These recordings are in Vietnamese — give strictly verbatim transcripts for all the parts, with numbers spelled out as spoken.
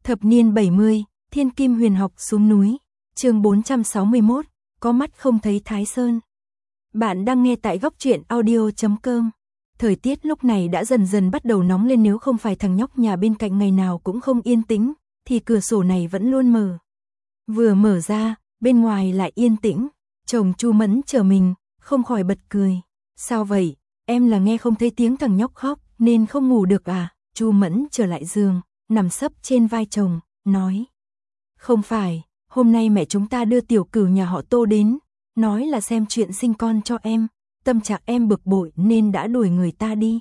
Thập niên bảy mươi, Thiên Kim Huyền Học xuống núi. Chương bốn trăm sáu mươi mốt, có mắt không thấy Thái Sơn. Bạn đang nghe tại góc truyện audio chấm com. Thời tiết lúc này đã dần dần bắt đầu nóng lên, nếu không phải thằng nhóc nhà bên cạnh ngày nào cũng không yên tĩnh, thì cửa sổ này vẫn luôn mở. Vừa mở ra, bên ngoài lại yên tĩnh. Chồng Chu Mẫn chờ mình, không khỏi bật cười. Sao vậy, em là nghe không thấy tiếng thằng nhóc khóc nên không ngủ được à? Chu Mẫn trở lại giường, nằm sấp trên vai chồng, nói. Không phải, hôm nay mẹ chúng ta đưa tiểu cửu nhà họ Tô đến, nói là xem chuyện sinh con cho em, tâm trạng em bực bội nên đã đuổi người ta đi.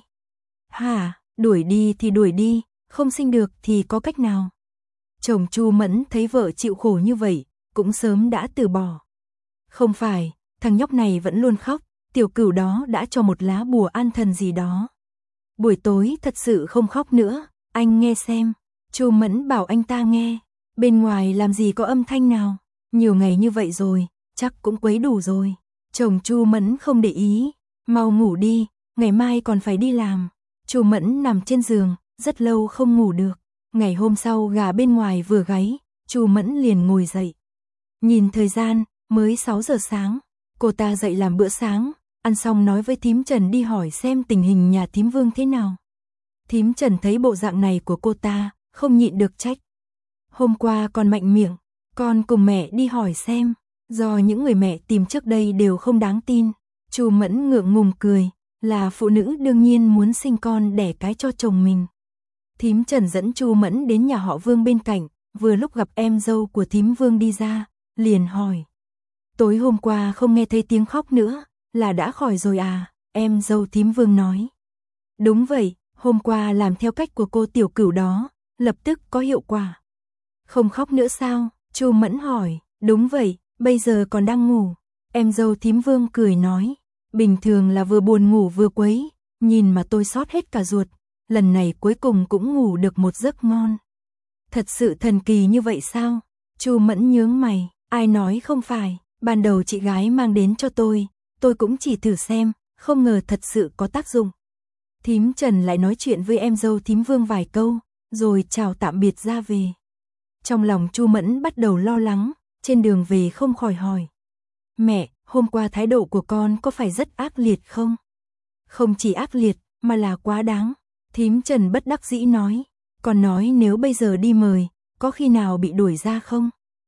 Hả, đuổi đi thì đuổi đi, không sinh được thì có cách nào? Chồng Chu Mẫn thấy vợ chịu khổ như vậy, cũng sớm đã từ bỏ. Không phải, thằng nhóc này vẫn luôn khóc, tiểu cửu đó đã cho một lá bùa an thần gì đó. Buổi tối thật sự không khóc nữa, anh nghe xem. Chu Mẫn bảo anh ta nghe, bên ngoài làm gì có âm thanh nào, nhiều ngày như vậy rồi, chắc cũng quấy đủ rồi. Chồng Chu Mẫn không để ý, mau ngủ đi, ngày mai còn phải đi làm. Chu Mẫn nằm trên giường, rất lâu không ngủ được. Ngày hôm sau gà bên ngoài vừa gáy, Chu Mẫn liền ngồi dậy. Nhìn thời gian, mới sáu giờ sáng, cô ta dậy làm bữa sáng, ăn xong nói với thím Trần đi hỏi xem tình hình nhà thím Vương thế nào. Thím Trần thấy bộ dạng này của cô ta, không nhịn được trách. Hôm qua còn mạnh miệng, con cùng mẹ đi hỏi xem, do những người mẹ tìm trước đây đều không đáng tin. Chu Mẫn ngượng ngùng cười, là phụ nữ đương nhiên muốn sinh con đẻ cái cho chồng mình. Thím Trần dẫn Chu Mẫn đến nhà họ Vương bên cạnh, vừa lúc gặp em dâu của thím Vương đi ra, liền hỏi. Tối hôm qua không nghe thấy tiếng khóc nữa, là đã khỏi rồi à? Em dâu thím Vương nói. Đúng vậy, hôm qua làm theo cách của cô tiểu cửu đó, lập tức có hiệu quả. Không khóc nữa sao? Chu Mẫn hỏi. Đúng vậy, bây giờ còn đang ngủ. Em dâu thím Vương cười nói. Bình thường là vừa buồn ngủ vừa quấy, nhìn mà tôi xót hết cả ruột. Lần này cuối cùng cũng ngủ được một giấc ngon. Thật sự thần kỳ như vậy sao? Chu Mẫn nhướng mày. Ai nói không phải, ban đầu chị gái mang đến cho tôi, tôi cũng chỉ thử xem, không ngờ thật sự có tác dụng. Thím Trần lại nói chuyện với em dâu thím Vương vài câu, rồi chào tạm biệt ra về. Trong lòng Chu Mẫn bắt đầu lo lắng, trên đường về không khỏi hỏi. Mẹ, hôm qua thái độ của con có phải rất ác liệt không? Không chỉ ác liệt, mà là quá đáng. Thím Trần bất đắc dĩ nói. Còn nói nếu bây giờ đi mời, có khi nào bị đuổi ra không?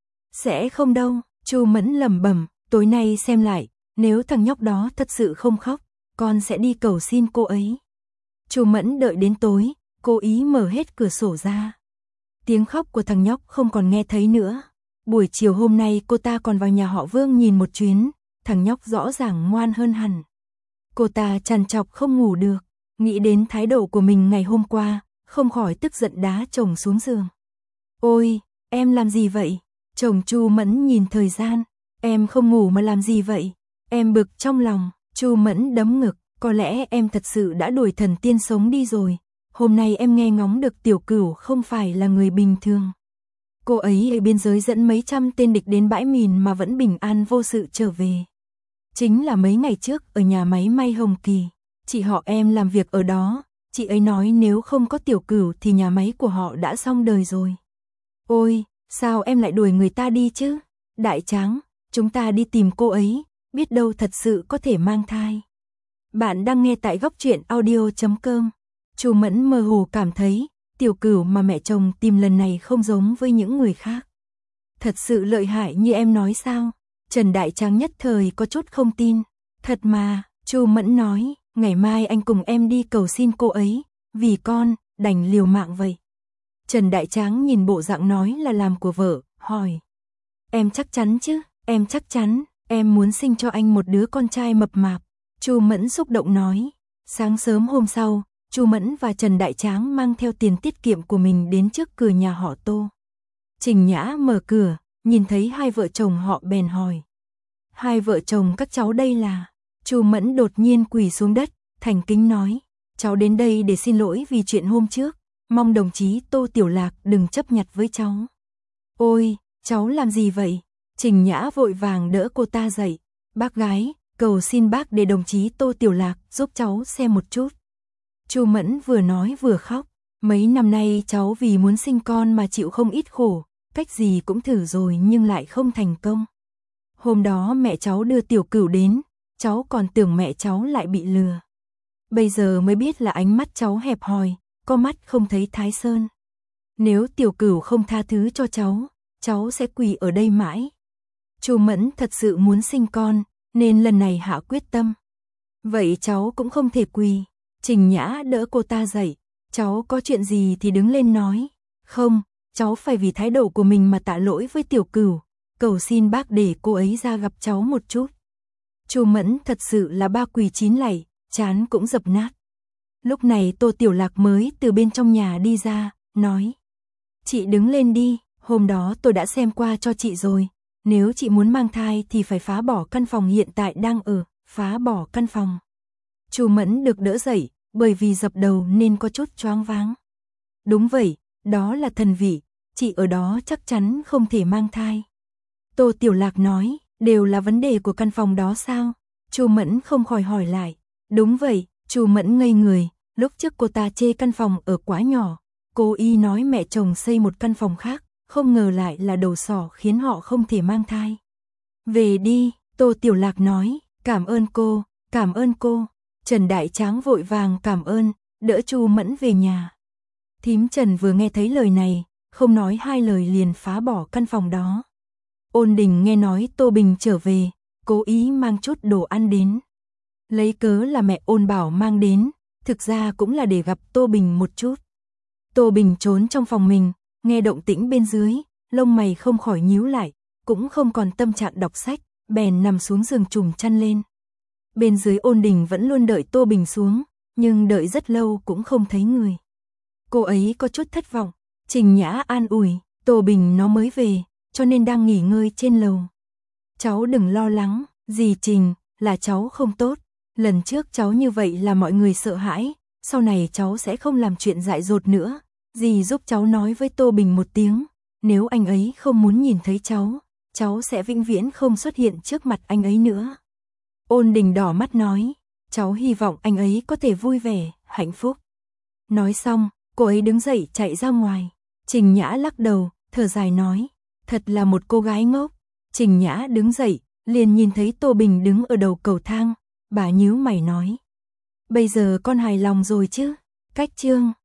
Sẽ không đâu, Chu Mẫn lẩm bẩm, tối nay xem lại, nếu thằng nhóc đó thật sự không khóc, con sẽ đi cầu xin cô ấy. Chu Mẫn đợi đến tối, cố ý mở hết cửa sổ ra. Tiếng khóc của thằng nhóc không còn nghe thấy nữa. Buổi chiều hôm nay cô ta còn vào nhà họ Vương nhìn một chuyến, thằng nhóc rõ ràng ngoan hơn hẳn. Cô ta trằn trọc không ngủ được, nghĩ đến thái độ của mình ngày hôm qua, không khỏi tức giận đá chồng xuống giường. Ôi, em làm gì vậy? Chồng Chu Mẫn nhìn thời gian, em không ngủ mà làm gì vậy? Em bực trong lòng. Chu Mẫn đấm ngực, có lẽ em thật sự đã đuổi thần tiên sống đi rồi. Hôm nay em nghe ngóng được tiểu cửu không phải là người bình thường. Cô ấy ở biên giới dẫn mấy trăm tên địch đến bãi mìn mà vẫn bình an vô sự trở về. Chính là mấy ngày trước ở nhà máy may Hồng Kỳ, chị họ em làm việc ở đó, chị ấy nói nếu không có tiểu cửu thì nhà máy của họ đã xong đời rồi. Ôi, sao em lại đuổi người ta đi chứ? Đại Tráng, chúng ta đi tìm cô ấy, biết đâu thật sự có thể mang thai. Bạn đang nghe tại góc truyện audio chấm com. Chu Mẫn mơ hồ cảm thấy, tiểu cửu mà mẹ chồng tìm lần này không giống với những người khác. Thật sự lợi hại như em nói sao? Trần Đại Tráng nhất thời có chút không tin. Thật mà, Chu Mẫn nói, ngày mai anh cùng em đi cầu xin cô ấy, vì con, đành liều mạng vậy. Trần Đại Tráng nhìn bộ dạng nói là làm của vợ, hỏi. Em chắc chắn chứ? Em chắc chắn, em muốn sinh cho anh một đứa con trai mập mạp. Chu Mẫn xúc động nói. Sáng sớm hôm sau, Chu Mẫn và Trần Đại Tráng mang theo tiền tiết kiệm của mình đến trước cửa nhà họ Tô. Trình Nhã mở cửa, nhìn thấy hai vợ chồng họ bèn hỏi. Hai vợ chồng các cháu đây là? Chu Mẫn đột nhiên quỳ xuống đất, thành kính nói. Cháu đến đây để xin lỗi vì chuyện hôm trước, mong đồng chí Tô Tiểu Lạc đừng chấp nhặt với cháu. Ôi, cháu làm gì vậy? Trình Nhã vội vàng đỡ cô ta dậy. Bác gái, cầu xin bác để đồng chí Tô Tiểu Lạc giúp cháu xem một chút. Chu Mẫn vừa nói vừa khóc. Mấy năm nay cháu vì muốn sinh con mà chịu không ít khổ, cách gì cũng thử rồi nhưng lại không thành công. Hôm đó mẹ cháu đưa Tiểu Cửu đến, cháu còn tưởng mẹ cháu lại bị lừa. Bây giờ mới biết là ánh mắt cháu hẹp hòi, có mắt không thấy Thái Sơn. Nếu Tiểu Cửu không tha thứ cho cháu, cháu sẽ quỳ ở đây mãi. Chu Mẫn thật sự muốn sinh con, nên lần này hạ quyết tâm. Vậy cháu cũng không thể quỳ. Trình Nhã đỡ cô ta dậy, cháu có chuyện gì thì đứng lên nói. Không, cháu phải vì thái độ của mình mà tạ lỗi với Tiểu Cửu, cầu xin bác để cô ấy ra gặp cháu một chút. Chu Mẫn thật sự là ba quỳ chín lạy, trán cũng dập nát. Lúc này Tô Tiểu Lạc mới từ bên trong nhà đi ra, nói. Chị đứng lên đi, hôm đó tôi đã xem qua cho chị rồi. Nếu chị muốn mang thai thì phải phá bỏ căn phòng hiện tại đang ở, phá bỏ căn phòng. Chu Mẫn được đỡ dậy, bởi vì dập đầu nên có chút choáng váng. Đúng vậy, đó là thần vị, chị ở đó chắc chắn không thể mang thai. Tô Tiểu Lạc nói, đều là vấn đề của căn phòng đó sao? Chu Mẫn không khỏi hỏi lại. Đúng vậy, Chu Mẫn ngây người, lúc trước cô ta chê căn phòng ở quá nhỏ, cô y nói mẹ chồng xây một căn phòng khác, không ngờ lại là đầu sỏ khiến họ không thể mang thai. Về đi, Tô Tiểu Lạc nói, cảm ơn cô, cảm ơn cô. Trần Đại Tráng vội vàng cảm ơn, đỡ Chu Mẫn về nhà. Thím Trần vừa nghe thấy lời này, không nói hai lời liền phá bỏ căn phòng đó. Ôn Đình nghe nói Tô Bình trở về, cố ý mang chút đồ ăn đến. Lấy cớ là mẹ Ôn Bảo mang đến, thực ra cũng là để gặp Tô Bình một chút. Tô Bình trốn trong phòng mình, nghe động tĩnh bên dưới, lông mày không khỏi nhíu lại, cũng không còn tâm trạng đọc sách, bèn nằm xuống giường trùm chăn lên. Bên dưới Ôn Đình vẫn luôn đợi Tô Bình xuống, nhưng đợi rất lâu cũng không thấy người. Cô ấy có chút thất vọng, Trình Nhã an ủi, Tô Bình nó mới về, cho nên đang nghỉ ngơi trên lầu. Cháu đừng lo lắng, dì Trình, là cháu không tốt. Lần trước cháu như vậy là mọi người sợ hãi, sau này cháu sẽ không làm chuyện dại dột nữa. Dì giúp cháu nói với Tô Bình một tiếng, nếu anh ấy không muốn nhìn thấy cháu, cháu sẽ vĩnh viễn không xuất hiện trước mặt anh ấy nữa. Ôn Đình đỏ mắt nói, cháu hy vọng anh ấy có thể vui vẻ, hạnh phúc. Nói xong, cô ấy đứng dậy chạy ra ngoài. Trình Nhã lắc đầu, thở dài nói, thật là một cô gái ngốc. Trình Nhã đứng dậy, liền nhìn thấy Tô Bình đứng ở đầu cầu thang, bà nhíu mày nói, bây giờ con hài lòng rồi chứ? Cách chương